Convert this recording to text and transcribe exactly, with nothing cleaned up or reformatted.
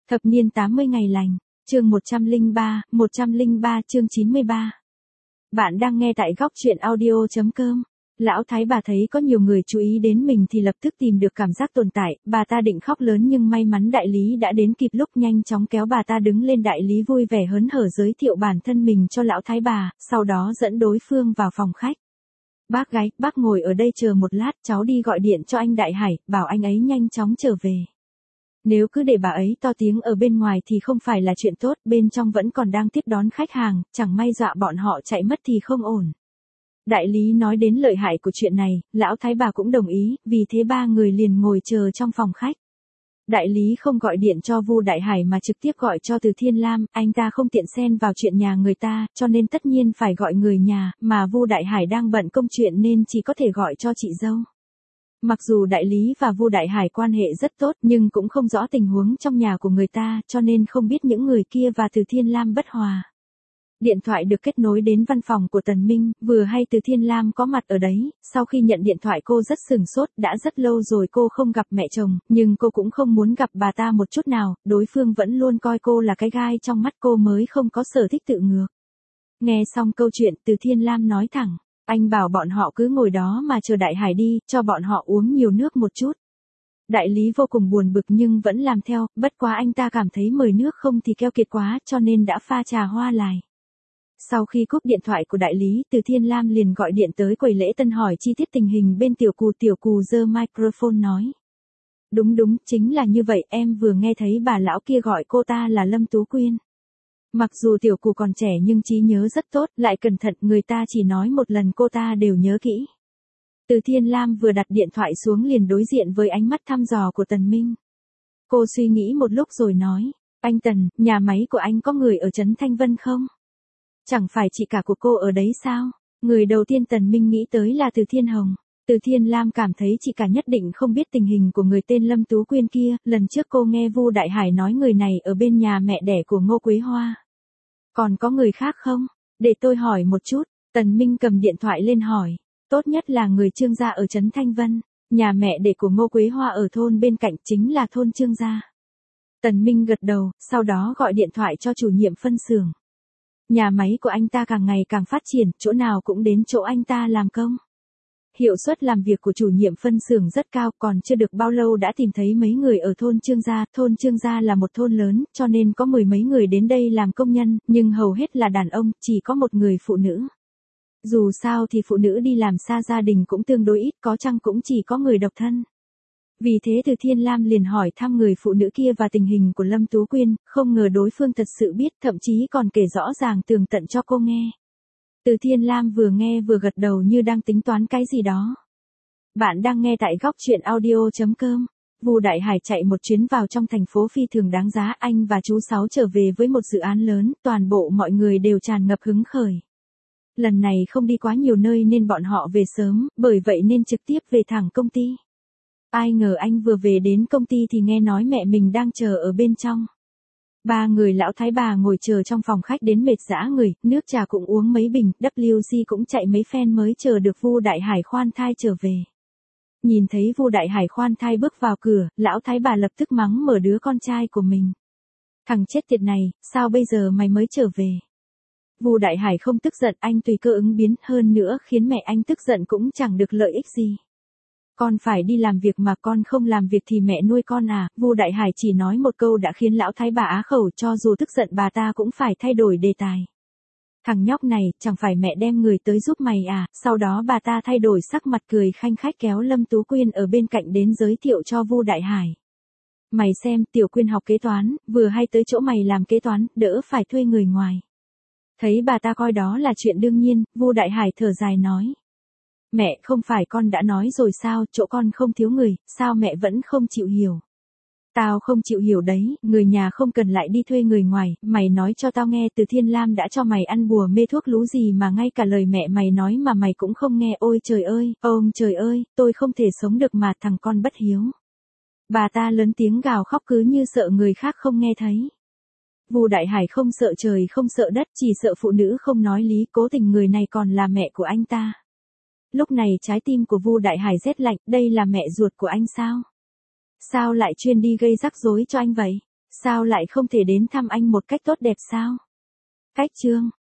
Thập niên tám mươi ngày lành, chương một trăm lẻ ba, một trăm lẻ ba chương chín mươi ba. Bạn đang nghe tại góc truyện audio chấm com. Lão thái bà thấy có nhiều người chú ý đến mình thì lập tức tìm được cảm giác tồn tại, bà ta định khóc lớn nhưng may mắn đại lý đã đến kịp lúc nhanh chóng kéo bà ta đứng lên. Đại lý vui vẻ hớn hở giới thiệu bản thân mình cho lão thái bà, sau đó dẫn đối phương vào phòng khách. Bác gái, bác ngồi ở đây chờ một lát, cháu đi gọi điện cho anh Đại Hải, bảo anh ấy nhanh chóng trở về. Nếu cứ để bà ấy to tiếng ở bên ngoài thì không phải là chuyện tốt, bên trong vẫn còn đang tiếp đón khách hàng, chẳng may dọa bọn họ chạy mất thì không ổn. Đại lý nói đến lợi hại của chuyện này, lão thái bà cũng đồng ý, vì thế ba người liền ngồi chờ trong phòng khách. Đại lý không gọi điện cho Vu Đại Hải mà trực tiếp gọi cho Từ Thiên Lam, anh ta không tiện xen vào chuyện nhà người ta, cho nên tất nhiên phải gọi người nhà, mà Vu Đại Hải đang bận công chuyện nên chỉ có thể gọi cho chị dâu. Mặc dù đại lý và Vu Đại Hải quan hệ rất tốt nhưng cũng không rõ tình huống trong nhà của người ta, cho nên không biết những người kia và Từ Thiên Lam bất hòa. Điện thoại được kết nối đến văn phòng của Tần Minh, vừa hay Từ Thiên Lam có mặt ở đấy, sau khi nhận điện thoại cô rất sửng sốt, đã rất lâu rồi cô không gặp mẹ chồng, nhưng cô cũng không muốn gặp bà ta một chút nào, đối phương vẫn luôn coi cô là cái gai trong mắt cô mới không có sở thích tự ngược. Nghe xong câu chuyện, Từ Thiên Lam nói thẳng, anh bảo bọn họ cứ ngồi đó mà chờ Đại Hải đi, cho bọn họ uống nhiều nước một chút. Đại lý vô cùng buồn bực nhưng vẫn làm theo, bất quá anh ta cảm thấy mời nước không thì keo kiệt quá cho nên đã pha trà hoa lại. Sau khi cúp điện thoại của đại lý, Từ Thiên Lam liền gọi điện tới quầy lễ tân hỏi chi tiết tình hình bên Tiểu Cù. Tiểu Cù giơ microphone nói. Đúng đúng, chính là như vậy, em vừa nghe thấy bà lão kia gọi cô ta là Lâm Tú Quyên. Mặc dù Tiểu Cù còn trẻ nhưng trí nhớ rất tốt, lại cẩn thận, người ta chỉ nói một lần cô ta đều nhớ kỹ. Từ Thiên Lam vừa đặt điện thoại xuống liền đối diện với ánh mắt thăm dò của Tần Minh. Cô suy nghĩ một lúc rồi nói, anh Tần, nhà máy của anh có người ở Trấn Thanh Vân không? Chẳng phải chị cả của cô ở đấy sao? Người đầu tiên Tần Minh nghĩ tới là Từ Thiên Hồng. Từ Thiên Lam cảm thấy chị cả nhất định không biết tình hình của người tên Lâm Tú Quyên kia, lần trước cô nghe Vu Đại Hải nói người này ở bên nhà mẹ đẻ của Ngô Quế Hoa. Còn có người khác không? Để tôi hỏi một chút. Tần Minh cầm điện thoại lên hỏi. Tốt nhất là người Trương gia ở Trấn Thanh Vân. Nhà mẹ đẻ của Ngô Quế Hoa ở thôn bên cạnh, chính là thôn Trương gia. Tần Minh gật đầu, sau đó gọi điện thoại cho chủ nhiệm phân xưởng. Nhà máy của anh ta càng ngày càng phát triển, chỗ nào cũng đến chỗ anh ta làm công. Hiệu suất làm việc của chủ nhiệm phân xưởng rất cao, còn chưa được bao lâu đã tìm thấy mấy người ở thôn Trương gia. Thôn Trương gia là một thôn lớn, cho nên có mười mấy người đến đây làm công nhân, nhưng hầu hết là đàn ông, chỉ có một người phụ nữ. Dù sao thì phụ nữ đi làm xa gia đình cũng tương đối ít, có chăng cũng chỉ có người độc thân. Vì thế Từ Thiên Lam liền hỏi thăm người phụ nữ kia và tình hình của Lâm Tú Quyên, không ngờ đối phương thật sự biết, thậm chí còn kể rõ ràng tường tận cho cô nghe. Từ Thiên Lam vừa nghe vừa gật đầu như đang tính toán cái gì đó. Bạn đang nghe tại góc truyện audio chấm com. Vu Đại Hải chạy một chuyến vào trong thành phố phi thường đáng giá, anh và chú Sáu trở về với một dự án lớn, toàn bộ mọi người đều tràn ngập hứng khởi. Lần này không đi quá nhiều nơi nên bọn họ về sớm, bởi vậy nên trực tiếp về thẳng công ty. Ai ngờ anh vừa về đến công ty thì nghe nói mẹ mình đang chờ ở bên trong. Ba người lão thái bà ngồi chờ trong phòng khách đến mệt dã người, nước trà cũng uống mấy bình, W C cũng chạy mấy phen mới chờ được Vu Đại Hải khoan thai trở về. Nhìn thấy Vu Đại Hải khoan thai bước vào cửa, lão thái bà lập tức mắng mở đứa con trai của mình. Thằng chết tiệt này, sao bây giờ mày mới trở về? Vu Đại Hải không tức giận, anh tùy cơ ứng biến, hơn nữa khiến mẹ anh tức giận cũng chẳng được lợi ích gì. Con phải đi làm việc mà con không làm việc thì mẹ nuôi con à? Vu Đại Hải chỉ nói một câu đã khiến lão thái bà á khẩu, cho dù tức giận bà ta cũng phải thay đổi đề tài. Thằng nhóc này, chẳng phải mẹ đem người tới giúp mày à? Sau đó bà ta thay đổi sắc mặt cười khanh khách kéo Lâm Tú Quyên ở bên cạnh đến giới thiệu cho Vu Đại Hải. Mày xem, Tiểu Quyên học kế toán, vừa hay tới chỗ mày làm kế toán, đỡ phải thuê người ngoài. Thấy bà ta coi đó là chuyện đương nhiên, Vu Đại Hải thở dài nói. Mẹ, không phải con đã nói rồi sao, chỗ con không thiếu người, sao mẹ vẫn không chịu hiểu? Tao không chịu hiểu đấy, người nhà không cần lại đi thuê người ngoài, mày nói cho tao nghe, Từ Thiên Lam đã cho mày ăn bùa mê thuốc lú gì mà ngay cả lời mẹ mày nói mà mày cũng không nghe, ôi trời ơi, ôm trời ơi, tôi không thể sống được mà, thằng con bất hiếu. Bà ta lớn tiếng gào khóc cứ như sợ người khác không nghe thấy. Vu Đại Hải không sợ trời không sợ đất, chỉ sợ phụ nữ không nói lý, cố tình người này còn là mẹ của anh ta. Lúc này trái tim của Vu Đại Hải rét lạnh, đây là mẹ ruột của anh sao? Sao lại chuyên đi gây rắc rối cho anh vậy? Sao lại không thể đến thăm anh một cách tốt đẹp sao? Cách chương